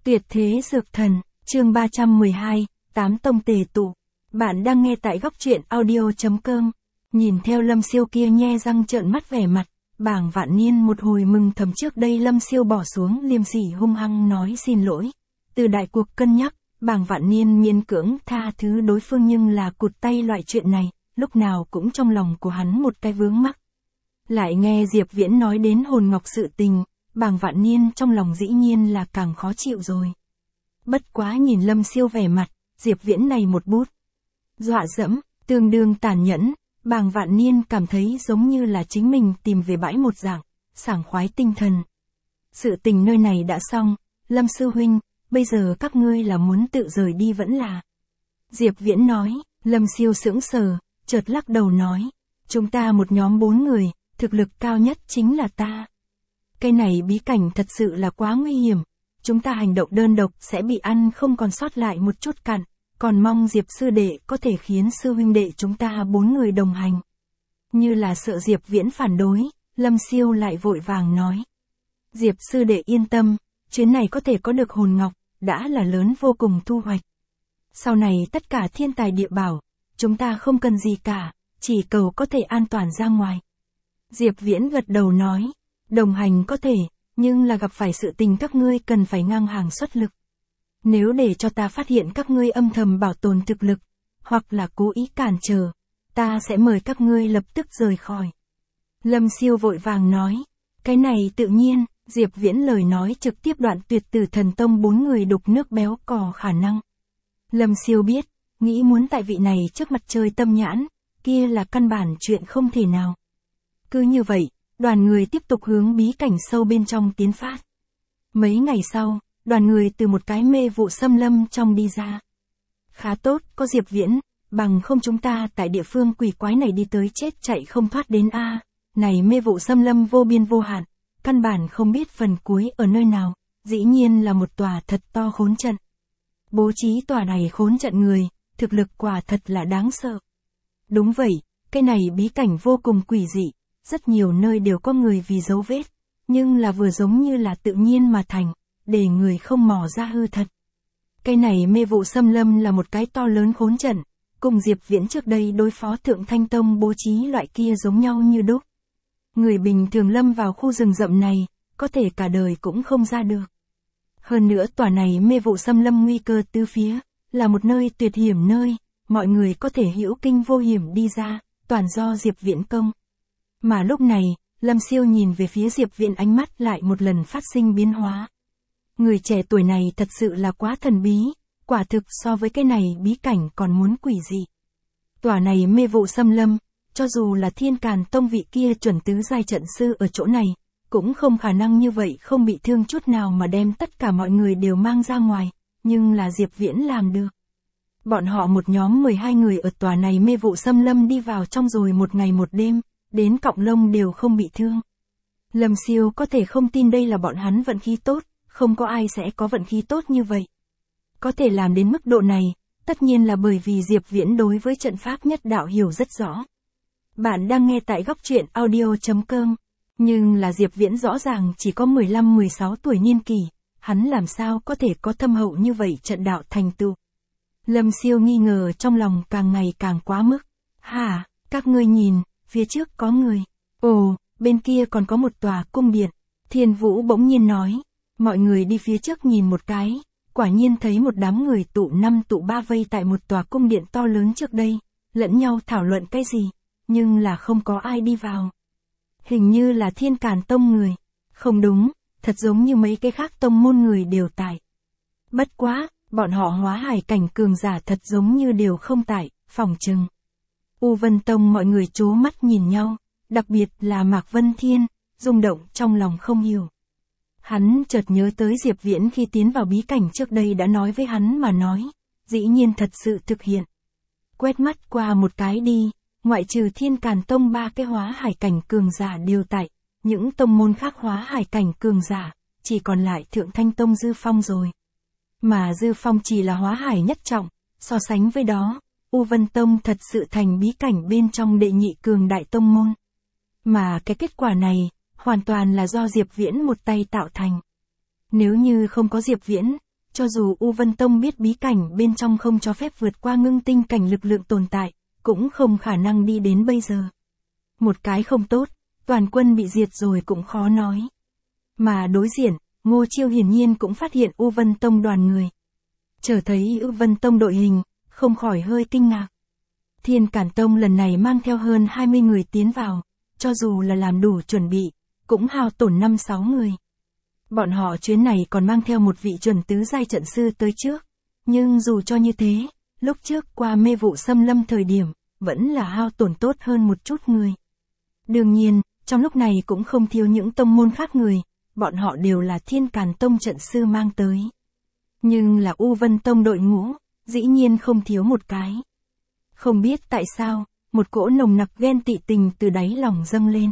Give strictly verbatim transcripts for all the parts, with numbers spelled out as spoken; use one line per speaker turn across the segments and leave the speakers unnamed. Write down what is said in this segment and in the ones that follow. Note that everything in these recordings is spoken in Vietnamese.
Tuyệt thế dược thần, chương ba trăm mười hai, tám tông tề tụ. Bạn đang nghe tại góc truyện audio chấm com. Nhìn theo Lâm Siêu kia nhe răng trợn mắt vẻ mặt, Bàng Vạn Niên một hồi mừng thầm trước đây Lâm Siêu bỏ xuống liêm sỉ hung hăng nói xin lỗi. Từ đại cuộc cân nhắc, Bàng Vạn Niên miễn cưỡng tha thứ đối phương nhưng là cụt tay loại chuyện này, lúc nào cũng trong lòng của hắn một cái vướng mắc. Lại nghe Diệp Viễn nói đến hồn ngọc sự tình, Bàng Vạn Niên trong lòng dĩ nhiên là càng khó chịu rồi. Bất quá nhìn Lâm Siêu vẻ mặt, Diệp Viễn này một bút dọa dẫm, tương đương tàn nhẫn, Bàng Vạn Niên cảm thấy giống như là chính mình tìm về bãi một dạng, sảng khoái tinh thần. Sự tình nơi này đã xong, Lâm sư huynh, bây giờ các ngươi là muốn tự rời đi vẫn là. Diệp Viễn nói, Lâm Siêu sững sờ, chợt lắc đầu nói, chúng ta một nhóm bốn người, thực lực cao nhất chính là ta. Cái này bí cảnh thật sự là quá nguy hiểm, chúng ta hành động đơn độc sẽ bị ăn không còn sót lại một chút cặn, còn mong Diệp sư đệ có thể khiến sư huynh đệ chúng ta bốn người đồng hành. Như là sợ Diệp Viễn phản đối, Lâm Siêu lại vội vàng nói. Diệp sư đệ yên tâm, chuyến này có thể có được hồn ngọc, đã là lớn vô cùng thu hoạch. Sau này tất cả thiên tài địa bảo, chúng ta không cần gì cả, chỉ cầu có thể an toàn ra ngoài. Diệp Viễn gật đầu nói, đồng hành có thể, nhưng là gặp phải sự tình các ngươi cần phải ngang hàng xuất lực. Nếu để cho ta phát hiện các ngươi âm thầm bảo tồn thực lực, hoặc là cố ý cản trở, ta sẽ mời các ngươi lập tức rời khỏi. Lâm Siêu vội vàng nói, cái này tự nhiên, Diệp Viễn lời nói trực tiếp đoạn tuyệt từ thần tông bốn người đục nước béo cò khả năng. Lâm Siêu biết, nghĩ muốn tại vị này trước mặt trời tâm nhãn, kia là căn bản chuyện không thể nào. Cứ như vậy, đoàn người tiếp tục hướng bí cảnh sâu bên trong tiến phát. Mấy ngày sau, đoàn người từ một cái mê vụ xâm lâm trong đi ra. Khá tốt, có Diệp Viễn, bằng không chúng ta tại địa phương quỷ quái này đi tới chết chạy không thoát đến a. Này mê vụ xâm lâm vô biên vô hạn, căn bản không biết phần cuối ở nơi nào, dĩ nhiên là một tòa thật to khốn trận. Bố trí tòa này khốn trận người, thực lực quả thật là đáng sợ. Đúng vậy, cái này bí cảnh vô cùng quỷ dị, rất nhiều nơi đều có người vì dấu vết, nhưng là vừa giống như là tự nhiên mà thành, để người không mò ra hư thật. Cái này mê vụ xâm lâm là một cái to lớn khốn trận, cùng Diệp Viễn trước đây đối phó Thượng Thanh Tông bố trí loại kia giống nhau như đúc. Người bình thường lâm vào khu rừng rậm này, có thể cả đời cũng không ra được. Hơn nữa tòa này mê vụ xâm lâm nguy cơ tứ phía, là một nơi tuyệt hiểm nơi, mọi người có thể hữu kinh vô hiểm đi ra, toàn do Diệp Viễn công. Mà lúc này, Lâm Siêu nhìn về phía Diệp Viễn ánh mắt lại một lần phát sinh biến hóa. Người trẻ tuổi này thật sự là quá thần bí, quả thực so với cái này bí cảnh còn muốn quỷ dị. Tòa này mê vụ xâm lâm, cho dù là Thiên Càn Tông vị kia chuẩn tứ giai trận sư ở chỗ này, cũng không khả năng như vậy không bị thương chút nào mà đem tất cả mọi người đều mang ra ngoài, nhưng là Diệp Viễn làm được. Bọn họ một nhóm mười hai người ở tòa này mê vụ xâm lâm đi vào trong rồi một ngày một đêm, đến cọng lông đều không bị thương. Lâm Siêu có thể không tin đây là bọn hắn vận khí tốt, không có ai sẽ có vận khí tốt như vậy. Có thể làm đến mức độ này, tất nhiên là bởi vì Diệp Viễn đối với trận pháp nhất đạo hiểu rất rõ. Bạn đang nghe tại góc truyện audio chấm com, nhưng là Diệp Viễn rõ ràng chỉ có mười lăm mười sáu tuổi niên kỷ, hắn làm sao có thể có thâm hậu như vậy trận đạo thành tựu. Lâm Siêu nghi ngờ trong lòng càng ngày càng quá mức. Hả, các ngươi nhìn, phía trước có người. Ồ, bên kia còn có một tòa cung điện. Thiên Vũ bỗng nhiên nói. Mọi người đi phía trước nhìn một cái, quả nhiên thấy một đám người tụ năm tụ ba vây tại một tòa cung điện to lớn trước đây, lẫn nhau thảo luận cái gì, nhưng là không có ai đi vào. Hình như là Thiên Càn Tông người. Không đúng, thật giống như mấy cái khác tông môn người đều tại. Bất quá, bọn họ hóa hải cảnh cường giả thật giống như đều không tại, phỏng chừng. U Vân Tông mọi người trố mắt nhìn nhau, đặc biệt là Mạc Vân Thiên, rung động trong lòng không hiểu. Hắn chợt nhớ tới Diệp Viễn khi tiến vào bí cảnh trước đây đã nói với hắn mà nói, dĩ nhiên thật sự thực hiện. Quét mắt qua một cái đi, ngoại trừ Thiên Càn Tông ba cái hóa hải cảnh cường giả đều tại, những tông môn khác hóa hải cảnh cường giả, chỉ còn lại Thượng Thanh Tông Dư Phong rồi. Mà Dư Phong chỉ là hóa hải nhất trọng, so sánh với đó, U Vân Tông thật sự thành bí cảnh bên trong đệ nhị cường đại tông môn. Mà cái kết quả này, hoàn toàn là do Diệp Viễn một tay tạo thành. Nếu như không có Diệp Viễn, Cho dù U Vân Tông biết bí cảnh bên trong không cho phép vượt qua ngưng tinh cảnh lực lượng tồn tại, cũng không khả năng đi đến bây giờ. Một cái không tốt, toàn quân bị diệt rồi cũng khó nói. Mà đối diện, Ngô Chiêu hiển nhiên cũng phát hiện U Vân Tông đoàn người. Chờ thấy U Vân Tông đội hình, không khỏi hơi kinh ngạc. Thiên Cản Tông lần này mang theo hơn hai mươi người tiến vào, cho dù là làm đủ chuẩn bị, cũng hao tổn năm sáu người. Bọn họ chuyến này còn mang theo một vị chuẩn tứ giai trận sư tới trước. Nhưng dù cho như thế, lúc trước qua mê vụ xâm lâm thời điểm, vẫn là hao tổn tốt hơn một chút người. Đương nhiên, trong lúc này cũng không thiếu những tông môn khác người, bọn họ đều là Thiên Càn Tông trận sư mang tới. Nhưng là U Vân Tông đội ngũ, dĩ nhiên không thiếu một cái. Không biết tại sao, một cỗ nồng nặc ghen tị tình từ đáy lòng dâng lên.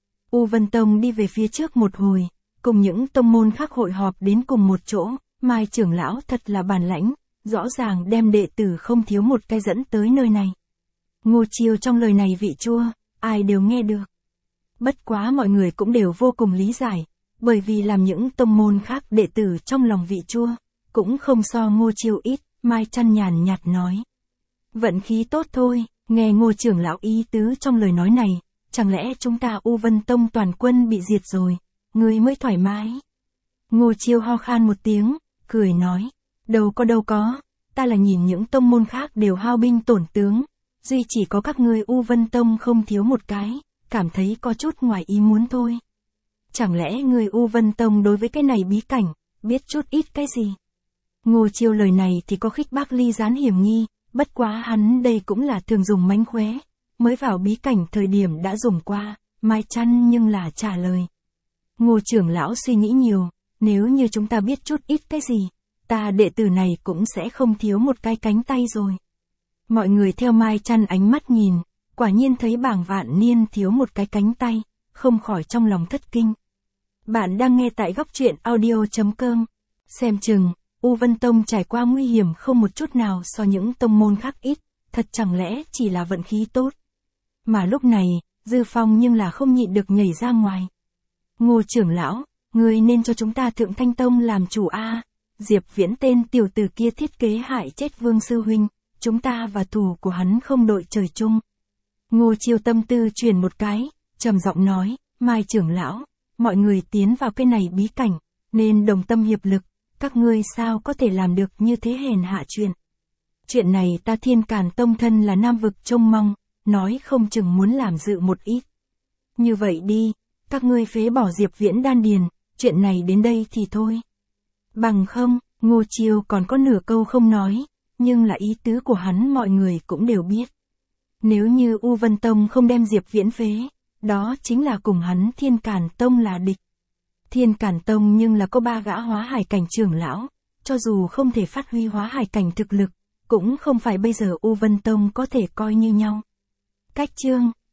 U Vân Tông đi về phía trước một hồi, cùng những tông môn khác hội họp đến cùng một chỗ, Mai trưởng lão thật là bản lãnh, rõ ràng đem đệ tử không thiếu một cái dẫn tới nơi này. Ngô Chiêu trong lời này vị chua, ai đều nghe được. Bất quá mọi người cũng đều vô cùng lý giải, bởi vì làm những tông môn khác đệ tử trong lòng vị chua, cũng không so Ngô Chiêu ít, Mai chăn nhàn nhạt nói. Vận khí tốt thôi, nghe Ngô trưởng lão ý tứ trong lời nói này, chẳng lẽ chúng ta U Vân Tông toàn quân bị diệt rồi, ngươi mới thoải mái. Ngô Chiêu ho khan một tiếng, cười nói, đâu có đâu có, ta là nhìn những tông môn khác đều hao binh tổn tướng, duy chỉ có các ngươi U Vân Tông không thiếu một cái, cảm thấy có chút ngoài ý muốn thôi. Chẳng lẽ người U Vân Tông đối với cái này bí cảnh, biết chút ít cái gì? Ngô Chiêu lời này thì có khích bác ly gián hiểm nghi, bất quá hắn đây cũng là thường dùng mánh khóe, mới vào bí cảnh thời điểm đã dùng qua, Mai chăn nhưng là trả lời. Ngô trưởng lão suy nghĩ nhiều, nếu như chúng ta biết chút ít cái gì, ta đệ tử này cũng sẽ không thiếu một cái cánh tay rồi. Mọi người theo Mai chăn ánh mắt nhìn, quả nhiên thấy Bảng Vạn Niên thiếu một cái cánh tay, không khỏi trong lòng thất kinh. Bạn đang nghe tại góc truyện audio chấm com. Xem chừng, U Vân Tông trải qua nguy hiểm không một chút nào so những tông môn khác ít, thật chẳng lẽ chỉ là vận khí tốt. Mà lúc này, Dư Phong nhưng là không nhịn được nhảy ra ngoài. Ngô trưởng lão, người nên cho chúng ta Thượng Thanh Tông làm chủ a. Diệp Viễn tên tiểu tử kia thiết kế hại chết Vương sư huynh, chúng ta và thù của hắn không đội trời chung. Ngô Chiêu tâm tư chuyển một cái, trầm giọng nói, Mai trưởng lão, mọi người tiến vào cái này bí cảnh, nên đồng tâm hiệp lực, các ngươi sao có thể làm được như thế hèn hạ chuyện. Chuyện này ta Thiên Càn Tông thân là nam vực trông mong, nói không chừng muốn làm dự một ít. Như vậy đi, các ngươi phế bỏ Diệp Viễn đan điền, chuyện này đến đây thì thôi. Bằng không, Ngô Chiêu còn có nửa câu không nói, nhưng là ý tứ của hắn mọi người cũng đều biết. Nếu như U Vân Tông không đem Diệp Viễn phế, đó chính là cùng hắn Thiên Càn Tông là địch. Thiên Càn Tông nhưng là có ba gã hóa hải cảnh trưởng lão, cho dù không thể phát huy hóa hải cảnh thực lực, cũng không phải bây giờ U Vân Tông có thể coi như nhau. Cách chương